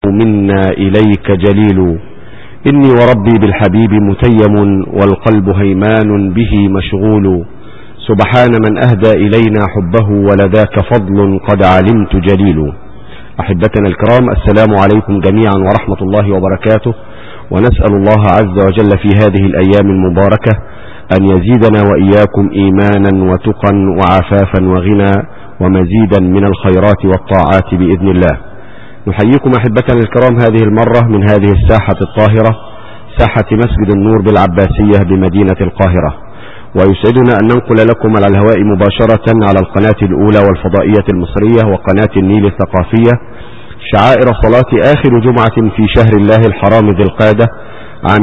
منا إليك جليل. إني وربي بالحبيب متيم والقلب هيمان به مشغول. سبحان من أهدى إلينا حبه ولذاك فضل قد علمت جليل. أحبتنا الكرام، السلام عليكم جميعا ورحمة الله وبركاته، ونسأل الله عز وجل في هذه الأيام المباركة أن يزيدنا وإياكم إيمانا وتقا وعفافا وغنى ومزيدا من الخيرات والطاعات بإذن الله. نحييكم أحبتنا الكرام هذه المرة من هذه الساحة الطاهرة، ساحة مسجد النور بالعباسية بمدينة القاهرة، ويسعدنا أن ننقل لكم على الهواء مباشرة على القناة الأولى والفضائية المصرية وقناة النيل الثقافية شعائر صلاة آخر جمعة في شهر الله الحرام ذي القعدة عام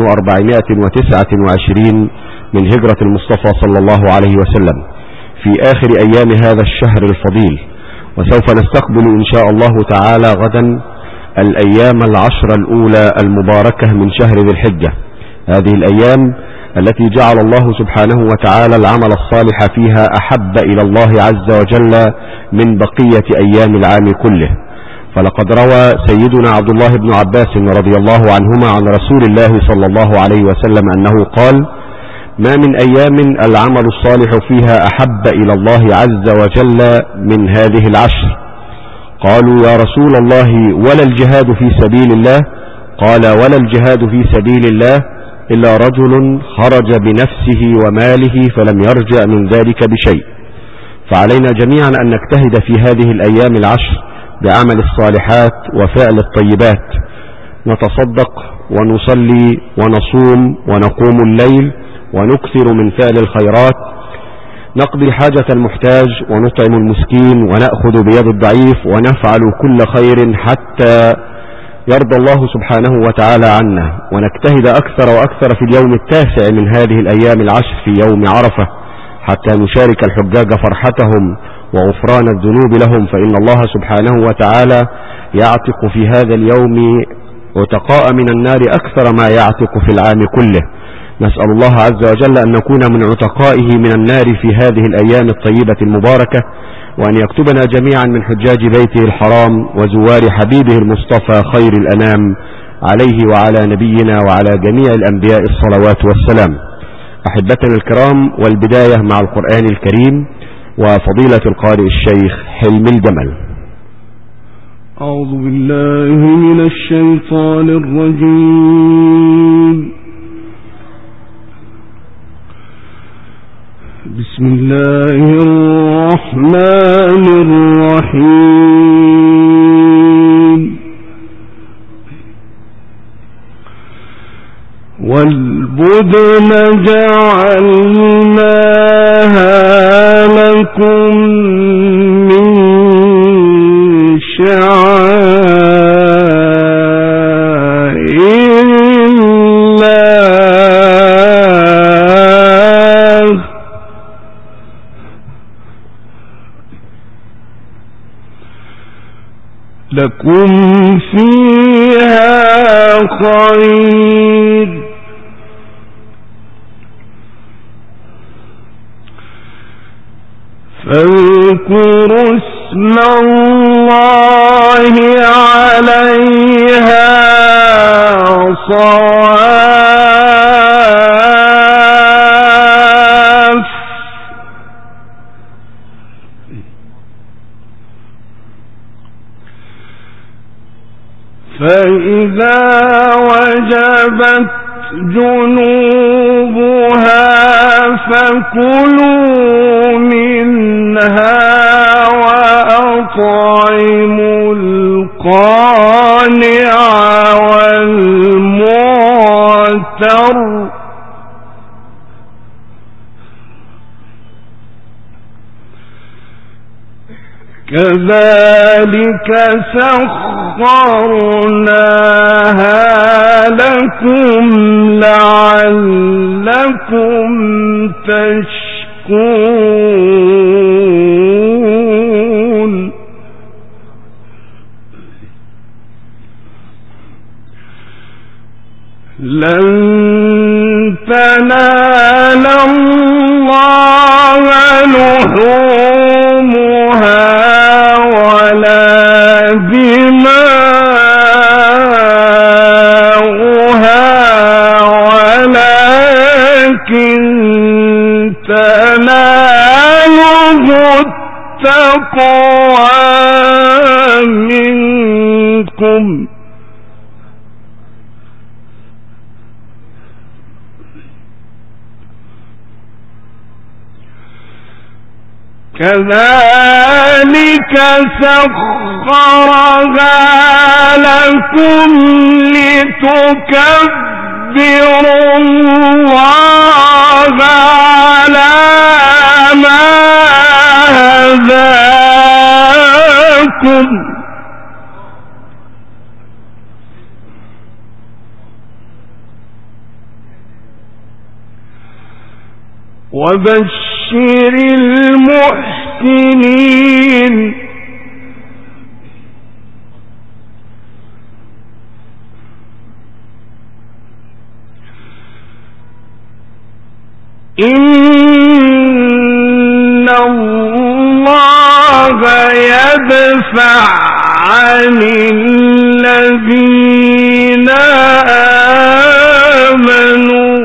1429 من هجرة المصطفى صلى الله عليه وسلم، في آخر أيام هذا الشهر الفضيل. وسوف نستقبل إن شاء الله تعالى غدا الأيام العشر الأولى المباركة من شهر ذي الحجة، هذه الأيام التي جعل الله سبحانه وتعالى العمل الصالح فيها أحب إلى الله عز وجل من بقية أيام العام كله. فلقد روى سيدنا عبد الله بن عباس رضي الله عنهما عن رسول الله صلى الله عليه وسلم أنه قال: ما من أيام العمل الصالح فيها أحب إلى الله عز وجل من هذه العشر. قالوا: يا رسول الله ولا الجهاد في سبيل الله؟ قال: ولا الجهاد في سبيل الله إلا رجل خرج بنفسه وماله فلم يرجع من ذلك بشيء. فعلينا جميعا أن نجتهد في هذه الأيام العشر بعمل الصالحات وفعل الطيبات، نتصدق ونصلي ونصوم ونقوم الليل ونكثر من فعل الخيرات، نقضي حاجة المحتاج ونطعم المسكين ونأخذ بيد الضعيف ونفعل كل خير حتى يرضى الله سبحانه وتعالى عنا، ونجتهد أكثر وأكثر في اليوم التاسع من هذه الأيام العشر في يوم عرفة حتى نشارك الحجاج فرحتهم وغفران الذنوب لهم، فإن الله سبحانه وتعالى يعتق في هذا اليوم عتقاء من النار أكثر ما يعتق في العام كله. نسأل الله عز وجل أن نكون من عتقائه من النار في هذه الأيام الطيبة المباركة، وأن يكتبنا جميعا من حجاج بيته الحرام وزوار حبيبه المصطفى خير الأنام عليه وعلى نبينا وعلى جميع الأنبياء الصلوات والسلام. أحبتنا الكرام، والبداية مع القرآن الكريم وفضيلة القارئ الشيخ حلم الجمل. أعوذ بالله من الشيطان الرجيم. بسم الله الرحمن الرحيم. والبدن جعلناها لكم من شعائر الله لكم فيها خير، فاذكروا اسم الله عليها صواف، فإذا وجبت جنوبها فكلوا منها وأطعموا القانع والمعتر، كذلك سخرناها لكم لعلكم تشكرون. لن تنال الله لحومها ولا دماؤها أقوى منكم كذلك سخرها لكم لتكبروا الله على ما هداكم وبشر المحسنين إن الله يدفع عن الذين آمنوا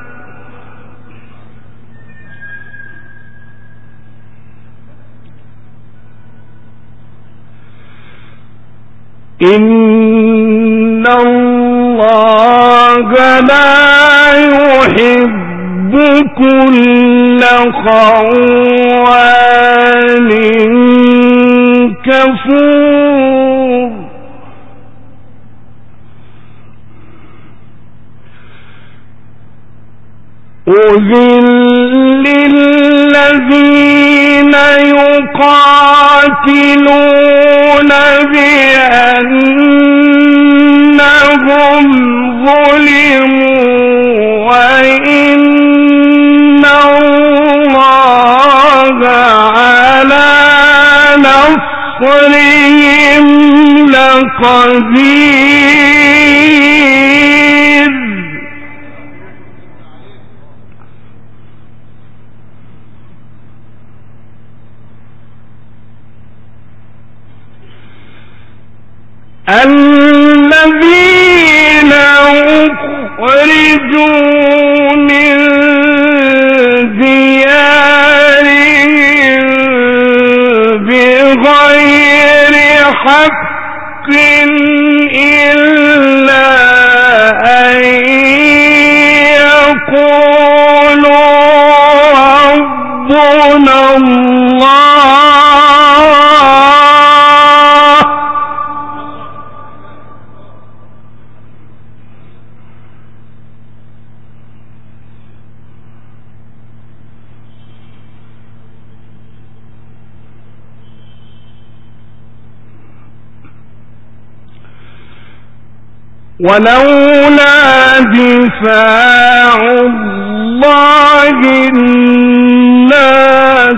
إن الله لا يحب كل خوان كفور أذل للذين يقاتلون بأنهم ظلموا وإن الله على نصرهم لقدير الذين أخرجوا من ديارهم بغير حق إلا أن يقولوا ربنا الله ولولا دفاع الله الناس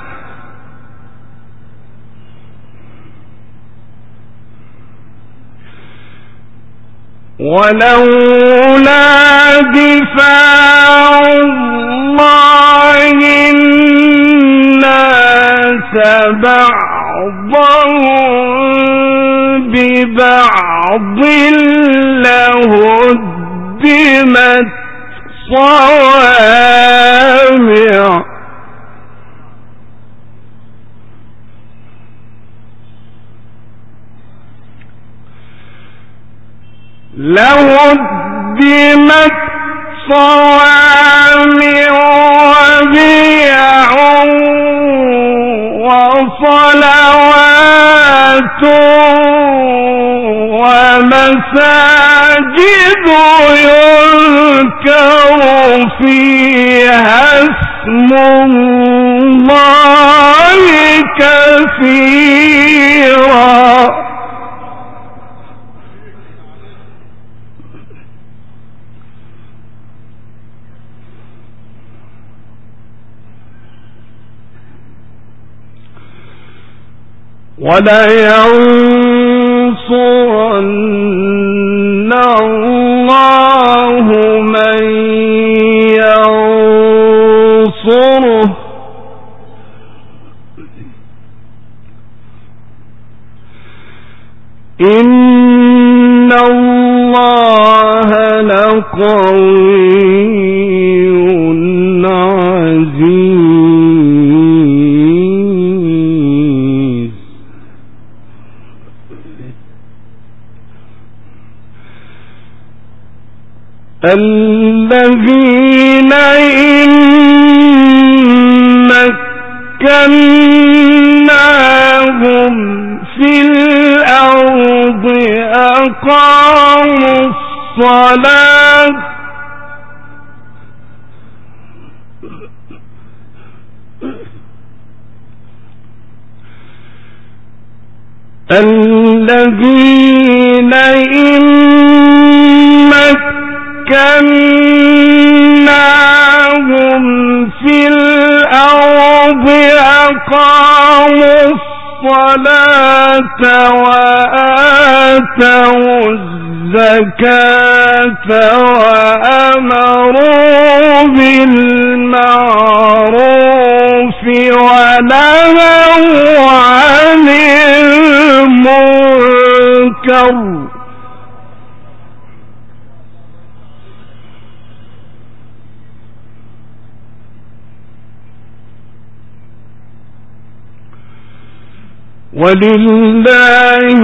بعضهم ببعض لهدمت صوامع وبيع وصلوات ومساجد يذكر فيها اسم الله كثيرا ولينصرن الله من ينصره إن الله لقوي عزيز الذين إن مكناهم في الأرض أقاموا الصلاة الذين إن مكناهم في الأرض أقاموا الصلاة وآتوا الزكاة وأمروا بالمعروف ونهوا عن المنكر ولله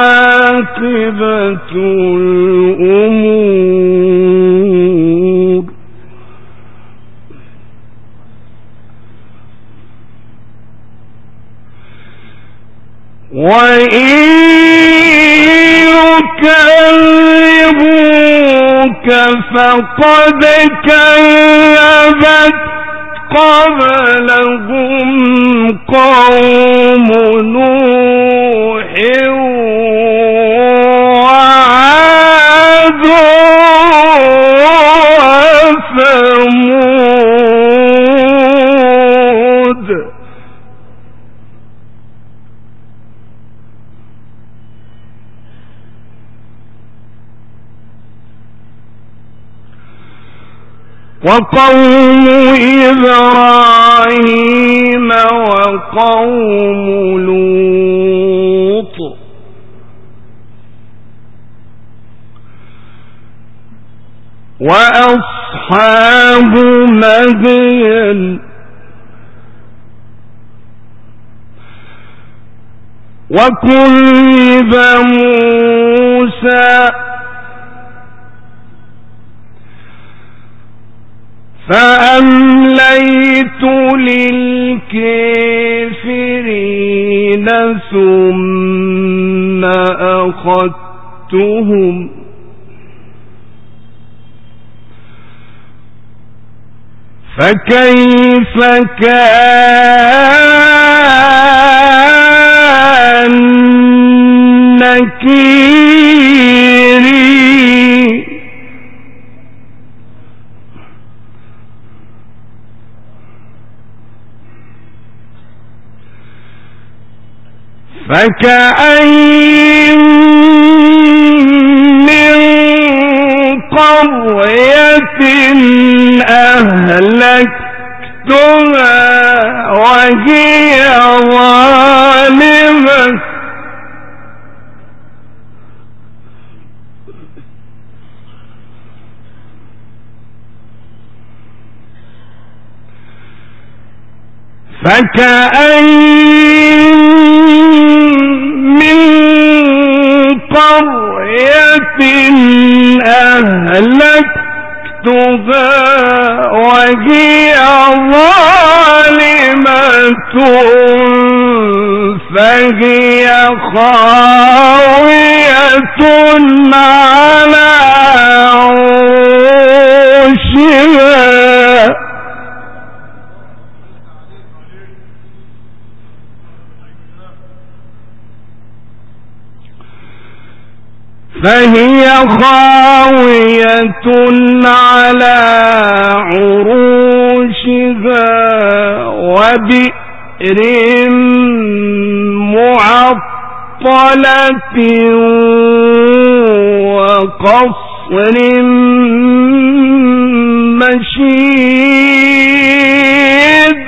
عاقبة الأمور وإن يكذبوك فقد كذبت قبلهم قوم نوح وعاد وثمود وقوم إبراهيم وقوم لوط وأصحاب مدين وكذب موسى فأمليت للكافرين ثم أخذتهم فكيف كان نكيري فكأين من قرية أهلكتها وهي ظالمة فكأين من قرية أهلكتها وهي ظالمة فهي خاوية على عروشها فهي خاوية على عروشها وبئر معطلة وقصر مشيد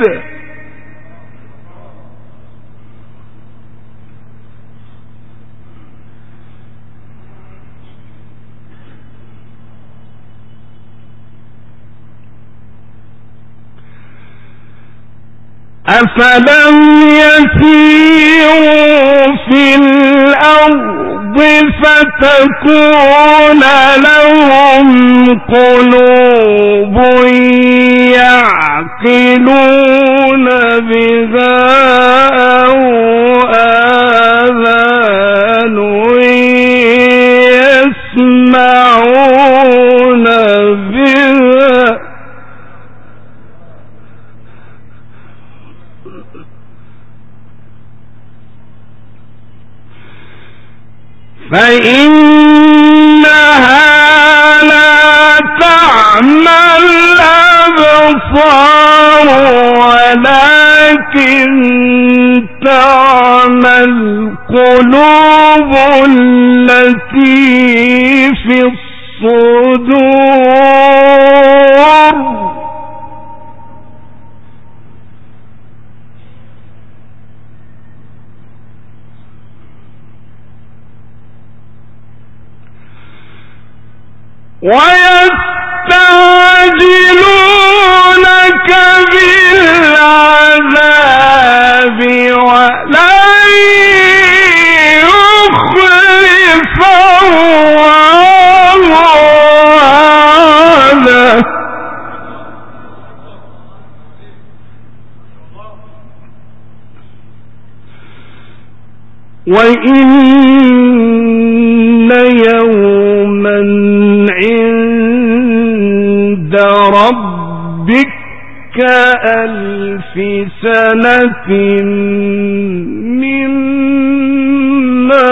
أفلم يسيروا في الأرض فتكون لهم قلوب يعقلون بها أو آذان يسمعون بها فإنها لا تعمى الأبصار ولكن تعمى القلوب التي في الصدور ويستعجلونك بالعذاب ولن يخلف الله وعده وإن يوما عند ربك كألف سنة مما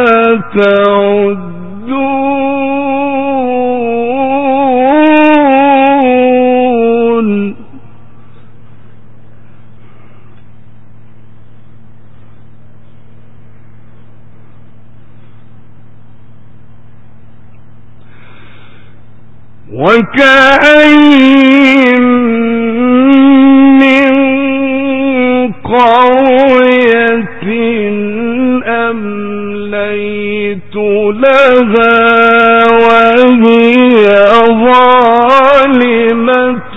تعدون وكأين من قرية أمليت لها وهي ظالمة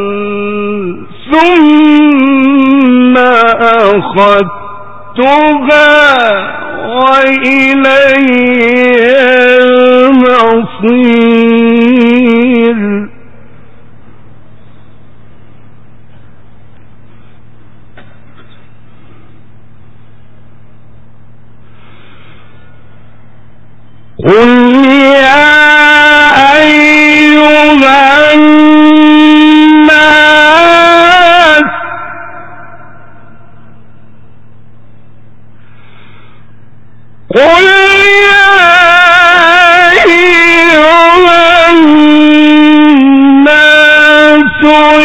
ثم أخذتها وإلي المصير قل يا أيها الناس قل يا أيها الناس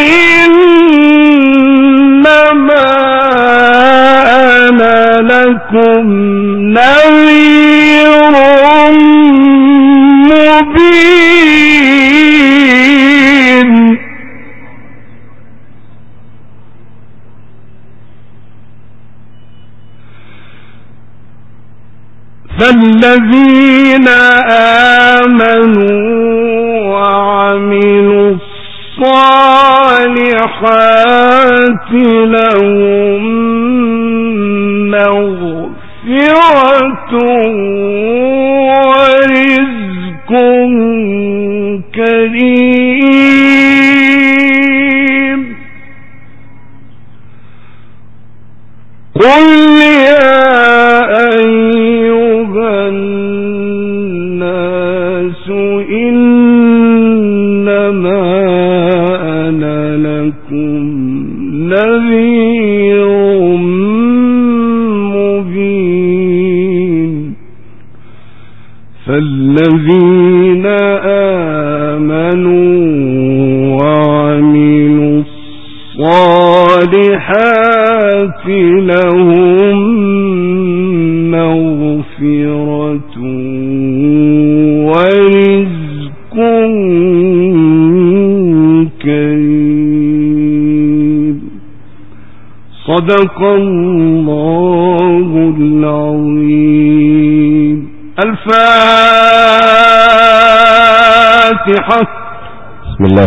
إنما أنا لكم نذير مبين فالذين آمنوا وعملوا الصالحات لهم مغفرة ورزق كريم قل يا أيها الناس إنما أنا لكم نذير مبين فالذين آمنوا وعملوا الصالحات لهم مغفرة ورزق كريم صدق الله العظيم. الفاتحة. بسم الله